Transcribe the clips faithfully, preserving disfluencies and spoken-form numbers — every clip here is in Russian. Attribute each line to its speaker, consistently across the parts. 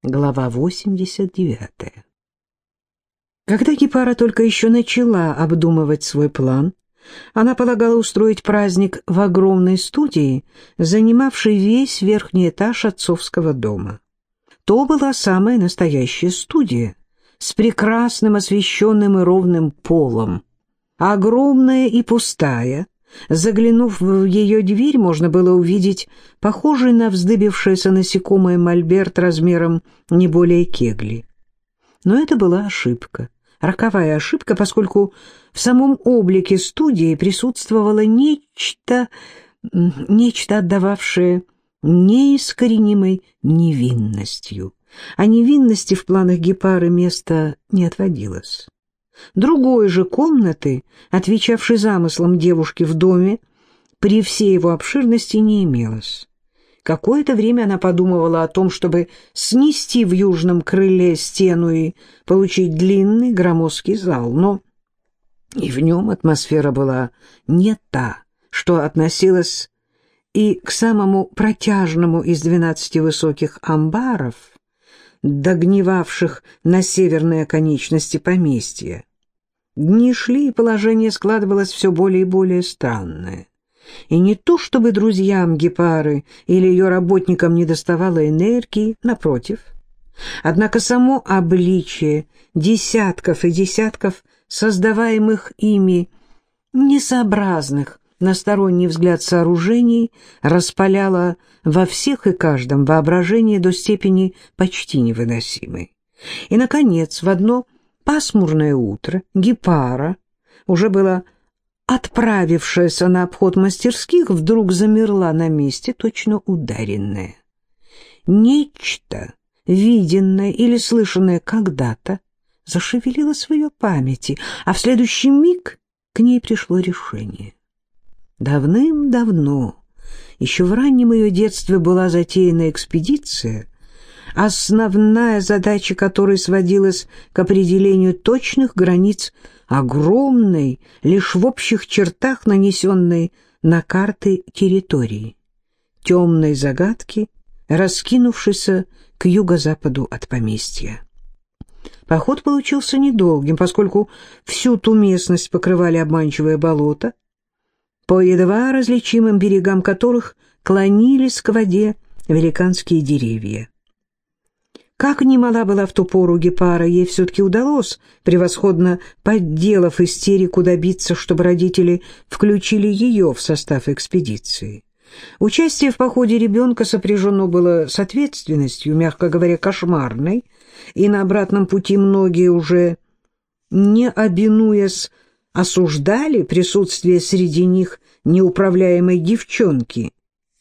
Speaker 1: Глава восемьдесят девятая. Когда Гепара только еще начала обдумывать свой план, она полагала устроить праздник в огромной студии, занимавшей весь верхний этаж отцовского дома. То была самая настоящая студия, с прекрасным освещенным и ровным полом. Огромная и пустая, заглянув в ее дверь, можно было увидеть похожий на вздыбившееся насекомое мольберт размером не более кегли. Но это была ошибка, роковая ошибка, поскольку в самом облике студии присутствовало нечто, нечто отдававшее неискоренимой невинностью. А невинности в планах Гепары места не отводилось. Другой же комнаты, отвечавшей замыслам девушки в доме, при всей его обширности не имелось. Какое-то время она подумывала о том, чтобы снести в южном крыле стену и получить длинный громоздкий зал, но и в нем атмосфера была не та, что относилась и к самому протяжному из двенадцати высоких амбаров, догнивавших на северной оконечности поместья. Дни шли, и положение складывалось все более и более странное. И не то чтобы друзьям Гепары или ее работникам недоставало энергии, напротив. Однако само обличие десятков и десятков создаваемых ими несообразных на сторонний взгляд сооружений распаляло во всех и каждом воображение до степени почти невыносимой. И, наконец, в одно пасмурное утро Гепара, уже была отправившаяся на обход мастерских, вдруг замерла на месте, точно ударенная. Нечто, виденное или слышанное когда-то, зашевелилось в ее памяти, а в следующий миг к ней пришло решение. Давным-давно, еще в раннем ее детстве, была затеяна экспедиция, основная задача которой сводилась к определению точных границ огромной, лишь в общих чертах нанесенной на карты территории, темной загадки, раскинувшейся к юго-западу от поместья. Поход получился недолгим, поскольку всю ту местность покрывали обманчивые болота, по едва различимым берегам которых клонились к воде великанские деревья. Как ни мала была в ту пору Гепара, ей все-таки удалось, превосходно подделав истерику, добиться, чтобы родители включили ее в состав экспедиции. Участие в походе ребенка сопряжено было с ответственностью, мягко говоря, кошмарной, и на обратном пути многие уже, не обинуясь, осуждали присутствие среди них неуправляемой девчонки,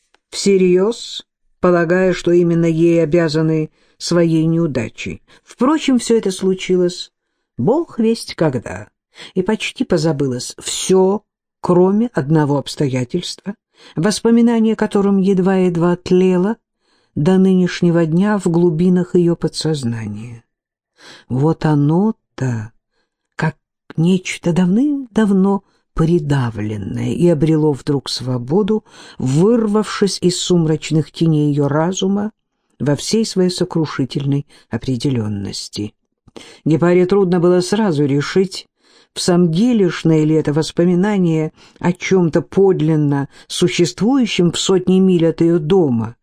Speaker 1: всерьез полагая, что именно ей обязаны своей неудачей. Впрочем, все это случилось бог весть когда, и почти позабылось все, кроме одного обстоятельства, воспоминание о котором едва-едва тлело до нынешнего дня в глубинах ее подсознания. Вот оно-то, как нечто давным-давно придавленное, и обрело вдруг свободу, вырвавшись из сумрачных теней ее разума во всей своей сокрушительной определенности. Гепаре трудно было сразу решить, в самом делешное ли это воспоминание о чем-то подлинно существующем в сотни миль от ее дома,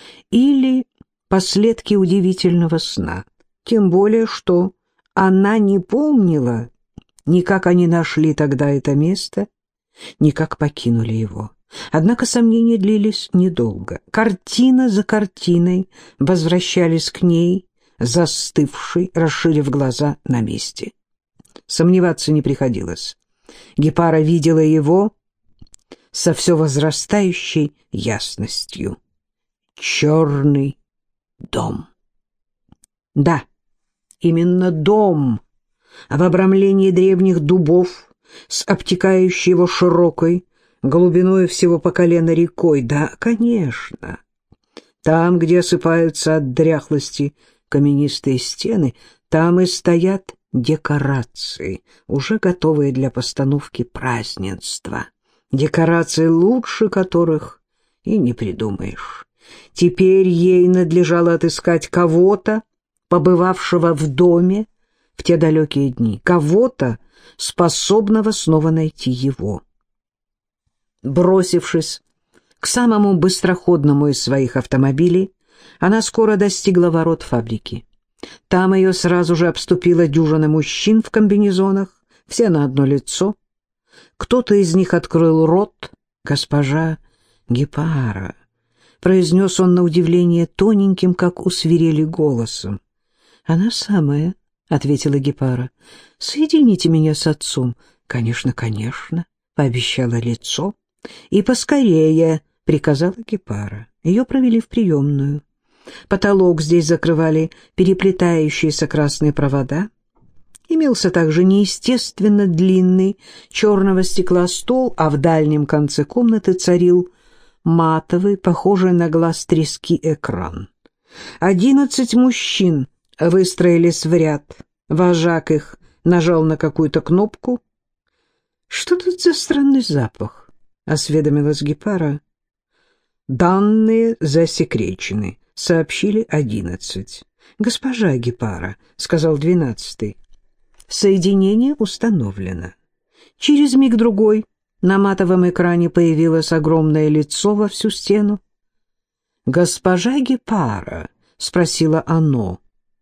Speaker 1: или последки удивительного сна, тем более что она не помнила ни как они нашли тогда это место, ни как покинули его. Однако сомнения длились недолго. Картина за картиной возвращались к ней, застывшей, расширив глаза на месте. Сомневаться не приходилось. Гепара видела его со все возрастающей ясностью. Черный дом. Да, именно дом, в обрамлении древних дубов, с обтекающей его широкой, глубиной всего по колено рекой. Да, конечно, там, где осыпаются от дряхлости каменистые стены, там и стоят декорации, уже готовые для постановки празднества. Декорации, лучше которых и не придумаешь. Теперь ей надлежало отыскать кого-то, побывавшего в доме в те далекие дни, кого-то, способного снова найти его. Бросившись к самому быстроходному из своих автомобилей, она скоро достигла ворот фабрики. Там ее сразу же обступила дюжина мужчин в комбинезонах, все на одно лицо. Кто-то из них открыл рот. «Госпожа Гепара», — произнес он на удивление тоненьким, как у свирели, голосом. «Она самая», — ответила Гепара. «Соедините меня с отцом». «Конечно, конечно», — пообещало лицо. «И поскорее», — приказала Гепара. Ее провели в приемную. Потолок здесь закрывали переплетающиеся красные провода. Имелся также неестественно длинный черного стекла стол, а в дальнем конце комнаты царил матовый, похожий на глаз трески экран. Одиннадцать мужчин выстроились в ряд. Вожак их нажал на какую-то кнопку. «Что тут за странный запах?» — осведомилась Гепара. «Данные засекречены», — сообщили одиннадцать. «Госпожа Гепара», — сказал двенадцатый, — «соединение установлено». Через миг-другой на матовом экране появилось огромное лицо во всю стену. «Госпожа Гепара», — спросило оно.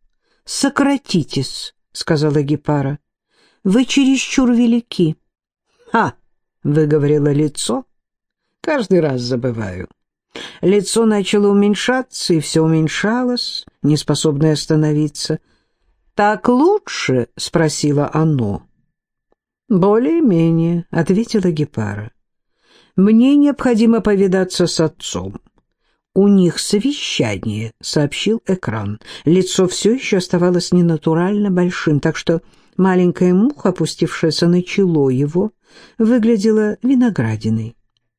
Speaker 1: «Сократитесь», — сказала Гепара. «Вы чересчур велики». «Ха!» — выговорило лицо. «Каждый раз забываю». Лицо начало уменьшаться, и все уменьшалось, не способное остановиться. «Так лучше?» — спросило оно. «Более-менее», — ответила Гепара. «Мне необходимо повидаться с отцом». «У них совещание», — сообщил экран. Лицо все еще оставалось ненатурально большим, так что маленькая муха, опустившаяся на чело его, выглядела виноградиной.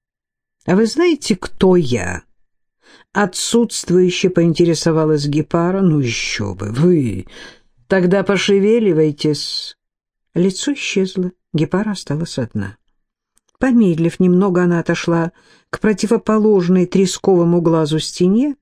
Speaker 1: «А вы знаете, кто я?» Отсутствующе поинтересовалась Гепара. «Ну еще бы, вы! Тогда пошевеливайтесь». Лицо исчезло, Гепара осталась одна. Помедлив немного, она отошла к противоположной тресковому глазу стене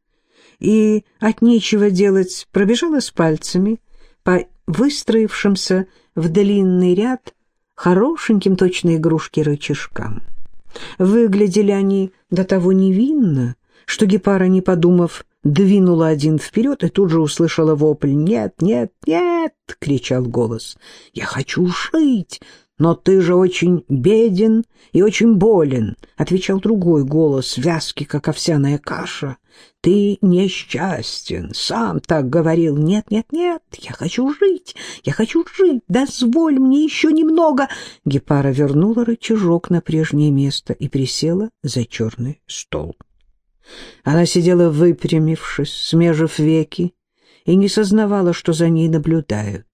Speaker 1: и от нечего делать пробежалась пальцами по выстроившимся в длинный ряд хорошеньким точно игрушки рычажкам. Выглядели они до того невинно, что Гепара, не подумав, двинула один вперед и тут же услышала вопль. «Нет, нет, нет!» — кричал голос. «Я хочу жить, но ты же очень беден и очень болен», — отвечал другой голос, вязкий, как овсяная каша. «Ты несчастен, сам так говорил. Нет, нет, нет, я хочу жить, я хочу жить, дозволь мне еще немного». Гепара вернула рычажок на прежнее место и присела за черный стол. Она сидела выпрямившись, смежив веки, и не сознавала, что за ней наблюдают.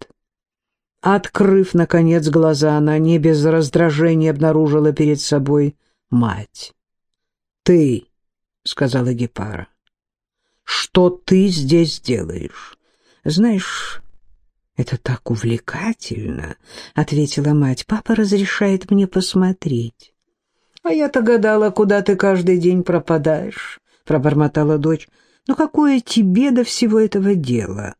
Speaker 1: Открыв, наконец, глаза, она не без раздражения обнаружила перед собой мать. «Ты», — сказала Гепара, — «что ты здесь делаешь?» «Знаешь, это так увлекательно», — ответила мать. «Папа разрешает мне посмотреть». «А я-то гадала, куда ты каждый день пропадаешь», — пробормотала дочь. «Но какое тебе до всего этого дела?»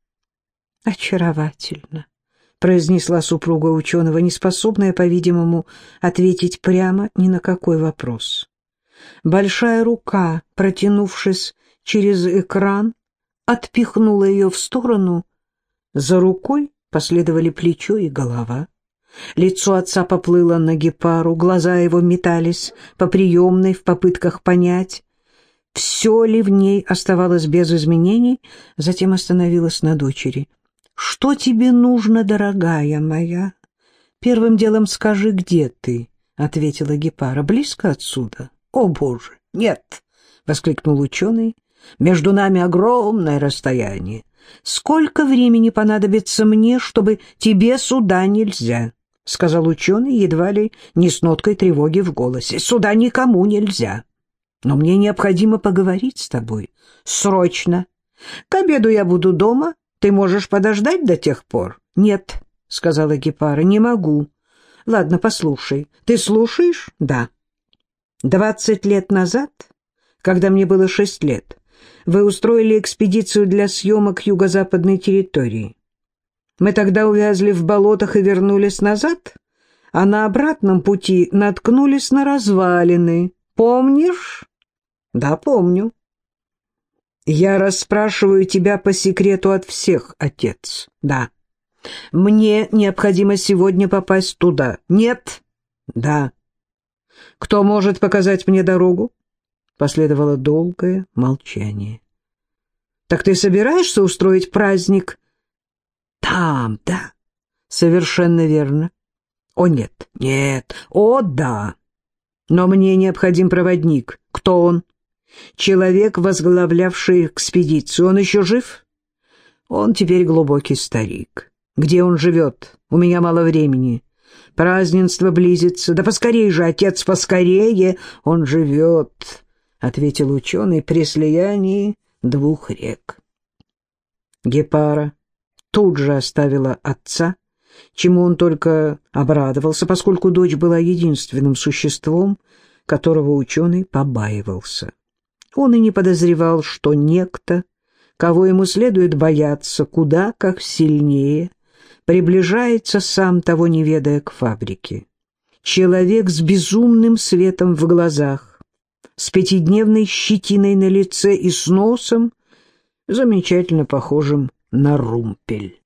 Speaker 1: «Очаровательно», — произнесла супруга ученого, неспособная, по-видимому, ответить прямо ни на какой вопрос. Большая рука, протянувшись через экран, отпихнула ее в сторону. За рукой последовали плечо и голова. Лицо отца поплыло на Гепару, глаза его метались по приемной в попытках понять, все ли в ней оставалось без изменений, затем остановилась на дочери. «Что тебе нужно, дорогая моя?» «Первым делом скажи, где ты?» — ответила Гепара. «Близко отсюда?» «О, Боже, нет!» — воскликнул ученый. «Между нами огромное расстояние. Сколько времени понадобится мне, чтобы тебе сюда нельзя?» — сказал ученый, едва ли не с ноткой тревоги в голосе. «Сюда никому нельзя. Но мне необходимо поговорить с тобой. Срочно. К обеду я буду дома. Ты можешь подождать до тех пор?» «Нет», — сказала Гепара, — «не могу». «Ладно, послушай. Ты слушаешь?» «Да». «Двадцать лет назад, когда мне было шесть лет, вы устроили экспедицию для съемок юго-западной территории. Мы тогда увязли в болотах и вернулись назад, а на обратном пути наткнулись на развалины. Помнишь? Да, помню. Я расспрашиваю тебя по секрету от всех, отец. Да. Мне необходимо сегодня попасть туда. Нет? Да. Кто может показать мне дорогу? Последовало долгое молчание. Так ты собираешься устроить праздник? Там, да. Совершенно верно. О, нет, нет, о, да. Но мне необходим проводник. Кто он? Человек, возглавлявший экспедицию. Он еще жив? Он теперь глубокий старик. Где он живет? У меня мало времени. Празднество близится. Да поскорей же, отец, поскорее. Он живет, — ответил ученый, — при слиянии двух рек. Гепара тут же оставила отца, чему он только обрадовался, поскольку дочь была единственным существом, которого ученый побаивался. Он и не подозревал, что некто, кого ему следует бояться куда как сильнее, приближается, сам того не ведая, к фабрике. Человек с безумным светом в глазах, с пятидневной щетиной на лице и с носом, замечательно похожим на румпель.